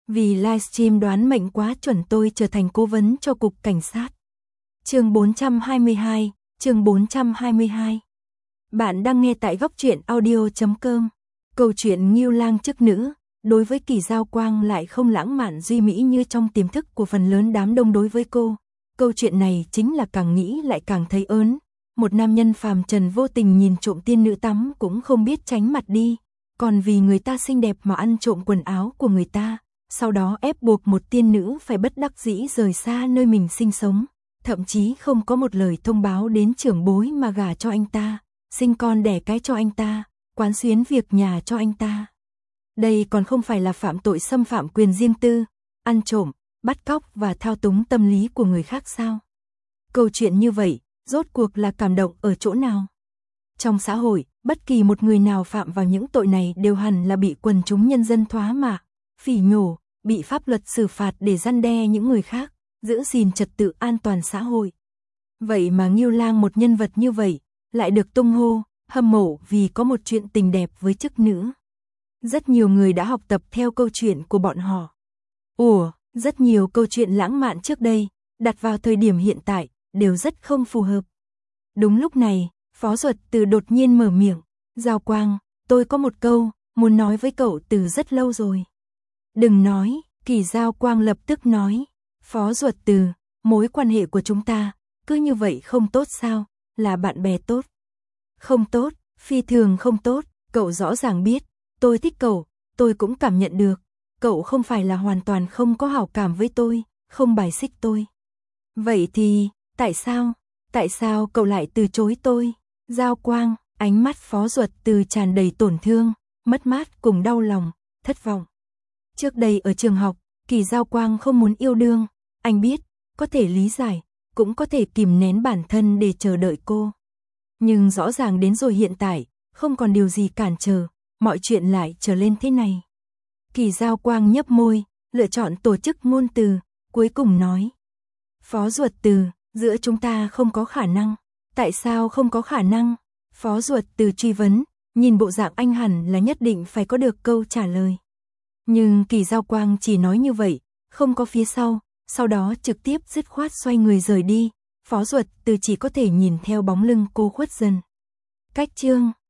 Vì livestream đoán mệnh quá chuẩn tôi trở thành cố vấn cho cục cảnh sát. Chương 422, chương 422. Bạn đang nghe tại góc truyện audio.com. Câu chuyện Ngưu Lang chức nữ, đối với Kỳ Giao Quang lại không lãng mạn duy mỹ như trong tiềm thức của phần lớn đám đông đối với cô. Câu chuyện này chính là càng nghĩ lại càng thấy ớn. Một nam nhân phàm trần vô tình nhìn trộm tiên nữ tắm cũng không biết tránh mặt đi, còn vì người ta xinh đẹp mà ăn trộm quần áo của người ta, sau đó ép buộc một tiên nữ phải bất đắc dĩ rời xa nơi mình sinh sống, thậm chí không có một lời thông báo đến trưởng bối mà gả cho anh ta, sinh con đẻ cái cho anh ta, quán xuyến việc nhà cho anh ta. Đây còn không phải là phạm tội xâm phạm quyền riêng tư, ăn trộm, bắt cóc và thao túng tâm lý của người khác sao? Câu chuyện như vậy, rốt cuộc là cảm động ở chỗ nào? Trong xã hội, bất kỳ một người nào phạm vào những tội này đều hẳn là bị quần chúng nhân dân thoá mạ, phỉ nhổ, bị pháp luật xử phạt để răn đe những người khác, giữ gìn trật tự an toàn xã hội. Vậy mà Ngưu Lang, một nhân vật như vậy, lại được tung hô, hâm mộ vì có một chuyện tình đẹp với chức nữ. Rất nhiều người đã học tập theo câu chuyện của bọn họ. Rất nhiều câu chuyện lãng mạn trước đây, đặt vào thời điểm hiện tại, đều rất không phù hợp. Đúng lúc này, Phó Duật Từ đột nhiên mở miệng, Giao Quang, tôi có một câu, muốn nói với cậu từ rất lâu rồi. Đừng nói, Kỳ Giao Quang lập tức nói, Phó Duật Từ, mối quan hệ của chúng ta, cứ như vậy không tốt sao, là bạn bè tốt. Không tốt, phi thường không tốt, cậu rõ ràng biết, tôi thích cậu, tôi cũng cảm nhận được, cậu không phải là hoàn toàn không có hảo cảm với tôi, không bài xích tôi. Vậy thì, tại sao cậu lại từ chối tôi? Giao Quang, ánh mắt Phó Duật Từ tràn đầy tổn thương, mất mát cùng đau lòng, thất vọng. Trước đây ở trường học, Kỳ Giao Quang không muốn yêu đương, anh biết, có thể lý giải, cũng có thể kìm nén bản thân để chờ đợi cô. Nhưng rõ ràng đến rồi hiện tại, không còn điều gì cản trở, mọi chuyện lại trở lên thế này. Kỳ Giao Quang nhấp môi, lựa chọn tổ chức ngôn từ, cuối cùng nói. Phó Duật Từ, giữa chúng ta không có khả năng. Tại sao không có khả năng? Phó Duật Từ truy vấn, nhìn bộ dạng anh hẳn là nhất định phải có được câu trả lời. Nhưng Kỳ Giao Quang chỉ nói như vậy, không có phía sau đó trực tiếp dứt khoát xoay người rời đi. Phó Duật Từ chỉ có thể nhìn theo bóng lưng cô khuất dần. Cách chương